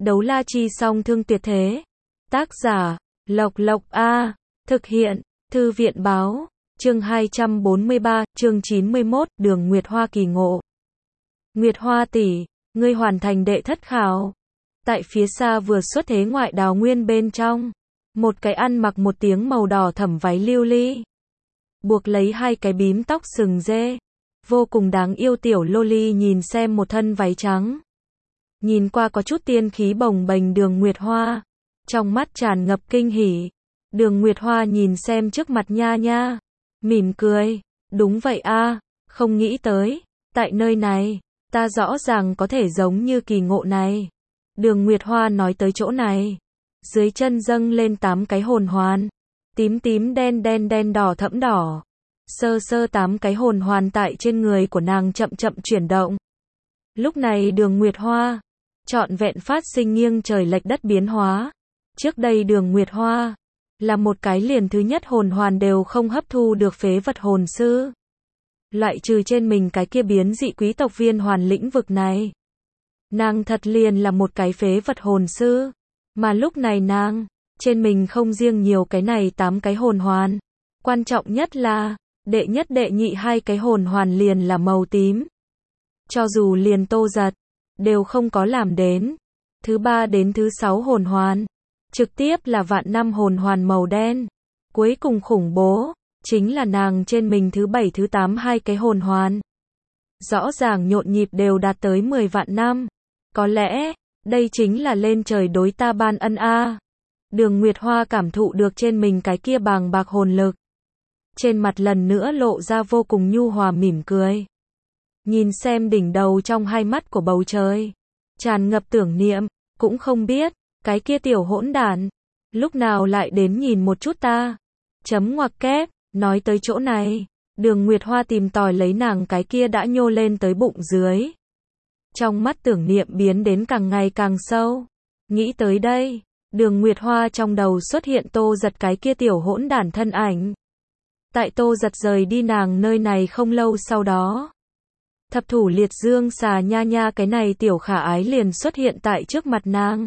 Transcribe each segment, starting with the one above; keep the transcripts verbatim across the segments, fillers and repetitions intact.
Đấu la chi song thương tuyệt thế. Tác giả, Lộc Lộc A. Thực hiện, Thư viện báo. Chương hai trăm bốn mươi ba, chương chín mươi mốt, Đường Nguyệt Hoa kỳ ngộ. Nguyệt Hoa tỷ, ngươi hoàn thành đệ thất khảo. Tại phía xa vừa xuất thế ngoại đào nguyên bên trong, một cái ăn mặc một tiếng màu đỏ thẫm váy lưu ly, buộc lấy hai cái bím tóc sừng dê, vô cùng đáng yêu tiểu loli nhìn xem một thân váy trắng, nhìn qua có chút tiên khí bồng bềnh Đường Nguyệt Hoa, trong mắt tràn ngập kinh hỉ. Đường Nguyệt Hoa nhìn xem trước mặt nha nha, mỉm cười, đúng vậy a, không nghĩ tới, tại nơi này, ta rõ ràng có thể giống như kỳ ngộ này. Đường Nguyệt Hoa nói tới chỗ này, dưới chân dâng lên tám cái hồn hoàn, tím tím đen đen đen đỏ thẫm đỏ, sơ sơ tám cái hồn hoàn tại trên người của nàng chậm chậm chuyển động. Lúc này Đường Nguyệt Hoa, trọn vẹn phát sinh nghiêng trời lệch đất biến hóa. Trước đây Đường Nguyệt Hoa, là một cái liền thứ nhất hồn hoàn đều không hấp thu được phế vật hồn sư. Loại trừ trên mình cái kia biến dị quý tộc viên hoàn lĩnh vực này. Nàng thật liền là một cái phế vật hồn sư. Mà lúc này nàng, trên mình không riêng nhiều cái này tám cái hồn hoàn. Quan trọng nhất là, đệ nhất đệ nhị hai cái hồn hoàn liền là màu tím. Cho dù liền Tô Giật, đều không có làm đến. Thứ ba đến thứ sáu hồn hoàn, trực tiếp là vạn năm hồn hoàn màu đen. Cuối cùng khủng bố, chính là nàng trên mình thứ bảy thứ tám hai cái hồn hoàn. Rõ ràng nhộn nhịp đều đạt tới mười vạn năm. Có lẽ, đây chính là lên trời đối ta ban ân a. Đường Nguyệt Hoa cảm thụ được trên mình cái kia bàng bạc hồn lực. Trên mặt lần nữa lộ ra vô cùng nhu hòa mỉm cười. Nhìn xem đỉnh đầu trong hai mắt của bầu trời, tràn ngập tưởng niệm, cũng không biết, cái kia tiểu hỗn đản, lúc nào lại đến nhìn một chút ta. Chấm ngoặc kép, nói tới chỗ này, Đường Nguyệt Hoa tìm tòi lấy nàng cái kia đã nhô lên tới bụng dưới. Trong mắt tưởng niệm biến đến càng ngày càng sâu. Nghĩ tới đây, Đường Nguyệt Hoa trong đầu xuất hiện Tô Giật cái kia tiểu hỗn đản thân ảnh. Tại Tô Giật rời đi nàng nơi này không lâu sau đó, thập thủ liệt dương xà nha nha cái này tiểu khả ái liền xuất hiện tại trước mặt nàng.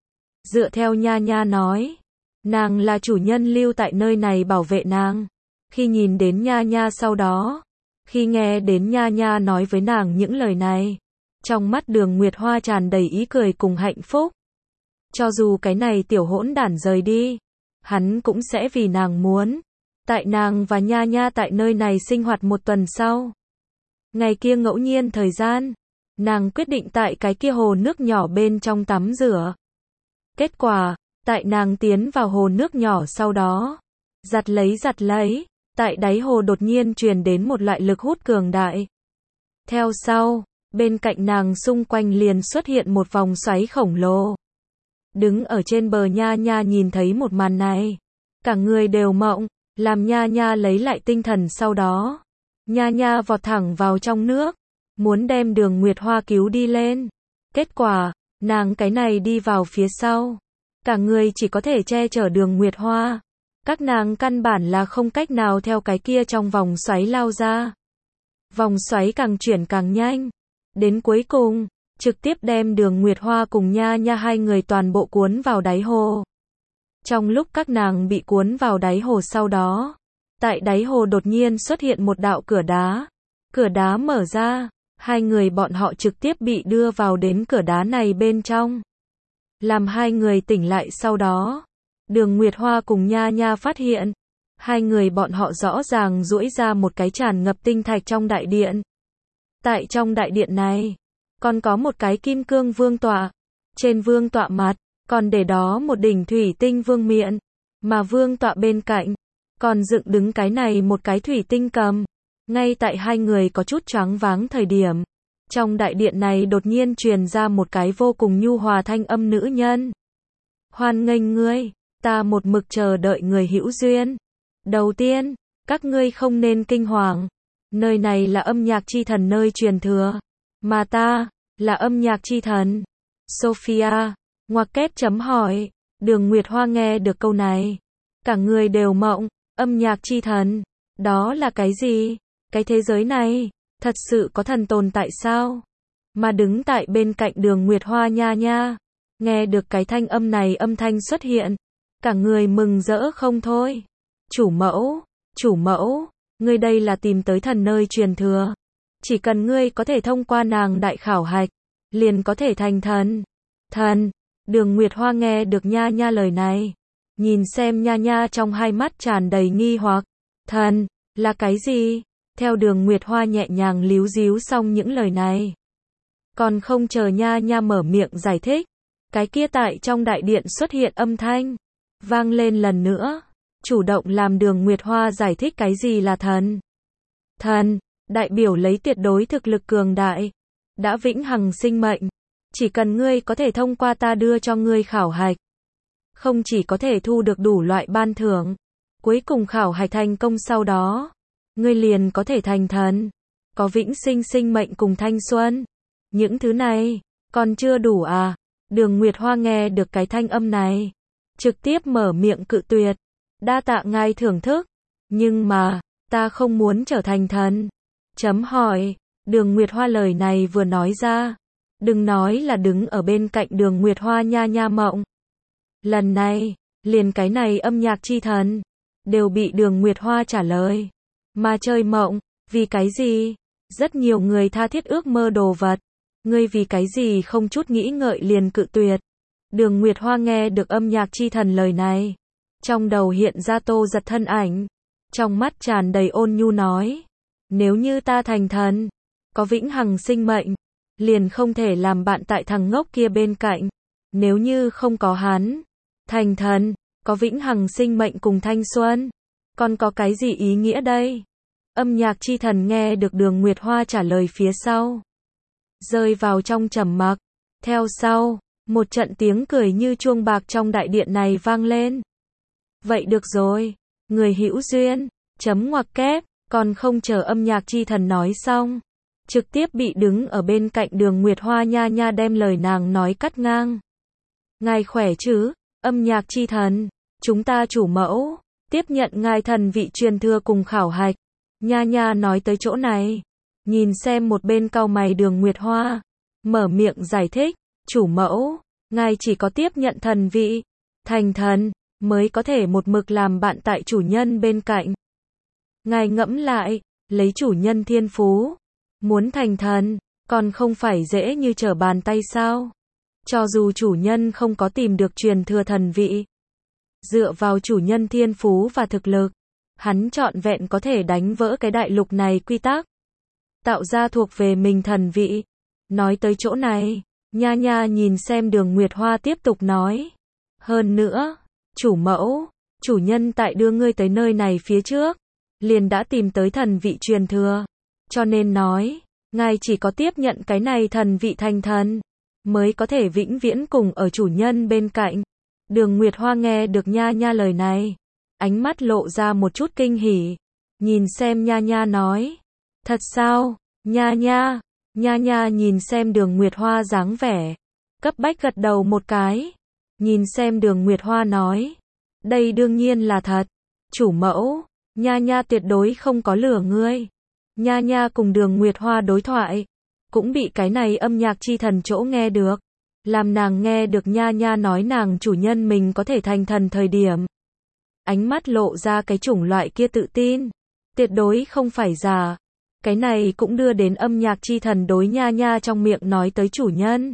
Dựa theo nha nha nói, nàng là chủ nhân lưu tại nơi này bảo vệ nàng. Khi nhìn đến nha nha sau đó, khi nghe đến nha nha nói với nàng những lời này, trong mắt Đường Nguyệt Hoa tràn đầy ý cười cùng hạnh phúc. Cho dù cái này tiểu hỗn đản rời đi, hắn cũng sẽ vì nàng muốn. Tại nàng và nha nha tại nơi này sinh hoạt một tuần sau. Ngày kia ngẫu nhiên thời gian, nàng quyết định tại cái kia hồ nước nhỏ bên trong tắm rửa. Kết quả, tại nàng tiến vào hồ nước nhỏ sau đó, giặt lấy giặt lấy, tại đáy hồ đột nhiên truyền đến một loại lực hút cường đại. Theo sau, bên cạnh nàng xung quanh liền xuất hiện một vòng xoáy khổng lồ. Đứng ở trên bờ nha nha nhìn thấy một màn này, cả người đều mộng, làm nha nha lấy lại tinh thần sau đó. Nha nha vọt thẳng vào trong nước, muốn đem Đường Nguyệt Hoa cứu đi lên. Kết quả, nàng cái này đi vào phía sau, cả người chỉ có thể che chở Đường Nguyệt Hoa. Các nàng căn bản là không cách nào theo cái kia trong vòng xoáy lao ra. Vòng xoáy càng chuyển càng nhanh, đến cuối cùng, trực tiếp đem Đường Nguyệt Hoa cùng nha nha hai người toàn bộ cuốn vào đáy hồ. Trong lúc các nàng bị cuốn vào đáy hồ sau đó, tại đáy hồ đột nhiên xuất hiện một đạo cửa đá. Cửa đá mở ra, hai người bọn họ trực tiếp bị đưa vào đến cửa đá này bên trong. Làm hai người tỉnh lại sau đó, Đường Nguyệt Hoa cùng nha nha phát hiện, hai người bọn họ rõ ràng duỗi ra một cái tràn ngập tinh thạch trong đại điện. Tại trong đại điện này, còn có một cái kim cương vương tọa. Trên vương tọa mặt, còn để đó một đỉnh thủy tinh vương miện. Mà vương tọa bên cạnh, còn dựng đứng cái này một cái thủy tinh cầm. Ngay tại hai người có chút choáng váng thời điểm, trong đại điện này đột nhiên truyền ra một cái vô cùng nhu hòa thanh âm nữ nhân. Hoan nghênh ngươi, ta một mực chờ đợi người hữu duyên. Đầu tiên, các ngươi không nên kinh hoàng. Nơi này là âm nhạc chi thần nơi truyền thừa. Mà ta, là âm nhạc chi thần. Sophia, ngoặc kép chấm hỏi. Đường Nguyệt Hoa nghe được câu này, cả người đều mộng. Âm nhạc chi thần, đó là cái gì? Cái thế giới này, thật sự có thần tồn tại sao? Mà đứng tại bên cạnh Đường Nguyệt Hoa nha nha, Nghe được cái thanh âm này âm thanh xuất hiện, cả người mừng rỡ không thôi. Chủ mẫu, chủ mẫu, ngươi đây là tìm tới thần nơi truyền thừa. Chỉ cần ngươi có thể thông qua nàng đại khảo hạch, liền có thể thành thần. Thần, Đường Nguyệt Hoa nghe được Nha Nha lời này. Nhìn xem Nha Nha trong hai mắt tràn đầy nghi hoặc. Thần, là cái gì? Theo Đường Nguyệt Hoa nhẹ nhàng líu díu xong những lời này. Còn không chờ Nha Nha mở miệng giải thích. Cái kia tại trong đại điện xuất hiện âm thanh. Vang lên lần nữa. Chủ động làm Đường Nguyệt Hoa giải thích cái gì là thần. Thần, đại biểu lấy tuyệt đối thực lực cường đại. Đã vĩnh hằng sinh mệnh. Chỉ cần ngươi có thể thông qua ta đưa cho ngươi khảo hạch. Không chỉ có thể thu được đủ loại ban thưởng. Cuối cùng khảo hạch thành công sau đó. Ngươi liền có thể thành thần. Có vĩnh sinh sinh mệnh cùng thanh xuân. Những thứ này, còn chưa đủ à? Đường Nguyệt Hoa nghe được cái thanh âm này. Trực tiếp mở miệng cự tuyệt. Đa tạ ngài thưởng thức. Nhưng mà, ta không muốn trở thành thần. Chấm hỏi. Đường Nguyệt Hoa lời này vừa nói ra. Đừng nói là đứng ở bên cạnh Đường Nguyệt Hoa Nha Nha mộng. Lần này, liền cái này âm nhạc chi thần. Đều bị Đường Nguyệt Hoa trả lời. Mà chơi mộng, vì cái gì? Rất nhiều người tha thiết ước mơ đồ vật. Ngươi vì cái gì không chút nghĩ ngợi liền cự tuyệt. Đường Nguyệt Hoa nghe được âm nhạc chi thần lời này. Trong đầu hiện ra Tô Giật thân ảnh. Trong mắt tràn đầy ôn nhu nói. Nếu như ta thành thần, có vĩnh hằng sinh mệnh, liền không thể làm bạn tại thằng ngốc kia bên cạnh. Nếu như không có hắn, thành thần, có vĩnh hằng sinh mệnh cùng thanh xuân, còn có cái gì ý nghĩa đây? Âm nhạc chi thần nghe được Đường Nguyệt Hoa trả lời phía sau. Rơi vào trong trầm mặc. Theo sau, một trận tiếng cười như chuông bạc trong đại điện này vang lên. Vậy được rồi, người hữu duyên, chấm ngoặc kép, còn không chờ âm nhạc chi thần nói xong. Trực tiếp bị đứng ở bên cạnh Đường Nguyệt Hoa Nha Nha đem lời nàng nói cắt ngang. Ngài khỏe chứ, âm nhạc chi thần, chúng ta chủ mẫu, tiếp nhận ngài thần vị truyền thừa cùng khảo hạch. Nha Nha nói tới chỗ này, nhìn xem một bên cau mày Đường Nguyệt Hoa, mở miệng giải thích, chủ mẫu, ngài chỉ có tiếp nhận thần vị, thành thần, mới có thể một mực làm bạn tại chủ nhân bên cạnh. Ngài ngẫm lại, lấy chủ nhân thiên phú, muốn thành thần, còn không phải dễ như trở bàn tay sao? Cho dù chủ nhân không có tìm được truyền thừa thần vị, dựa vào chủ nhân thiên phú và thực lực, hắn trọn vẹn có thể đánh vỡ cái đại lục này quy tắc, tạo ra thuộc về mình thần vị. Nói tới chỗ này, Nha Nha nhìn xem Đường Nguyệt Hoa tiếp tục nói. Hơn nữa, chủ mẫu, chủ nhân tại đưa ngươi tới nơi này phía trước, liền đã tìm tới thần vị truyền thừa. Cho nên nói, ngài chỉ có tiếp nhận cái này thần vị thành thần, mới có thể vĩnh viễn cùng ở chủ nhân bên cạnh. Đường Nguyệt Hoa nghe được Nha Nha lời này, ánh mắt lộ ra một chút kinh hỉ. Nhìn xem Nha Nha nói. Thật sao, Nha Nha? Nha Nha nhìn xem Đường Nguyệt Hoa dáng vẻ, cấp bách gật đầu một cái. Nhìn xem Đường Nguyệt Hoa nói. Đây đương nhiên là thật. Chủ mẫu, Nha Nha tuyệt đối không có lừa ngươi. Nha Nha cùng Đường Nguyệt Hoa đối thoại, cũng bị cái này âm nhạc chi thần chỗ nghe được. Làm nàng nghe được Nha Nha nói nàng chủ nhân mình có thể thành thần thời điểm. Ánh mắt lộ ra cái chủng loại kia tự tin. Tuyệt đối không phải giả. Cái này cũng đưa đến âm nhạc chi thần đối Nha Nha trong miệng nói tới chủ nhân.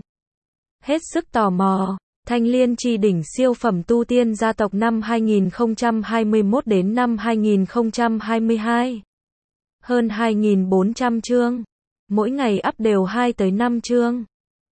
Hết sức tò mò. Thanh Liên Chi Đỉnh siêu phẩm tu tiên gia tộc năm hai nghìn không trăm hai mươi mốt đến năm hai nghìn không trăm hai mươi hai. Hơn hai nghìn bốn trăm chương. Mỗi ngày up đều hai tới năm chương.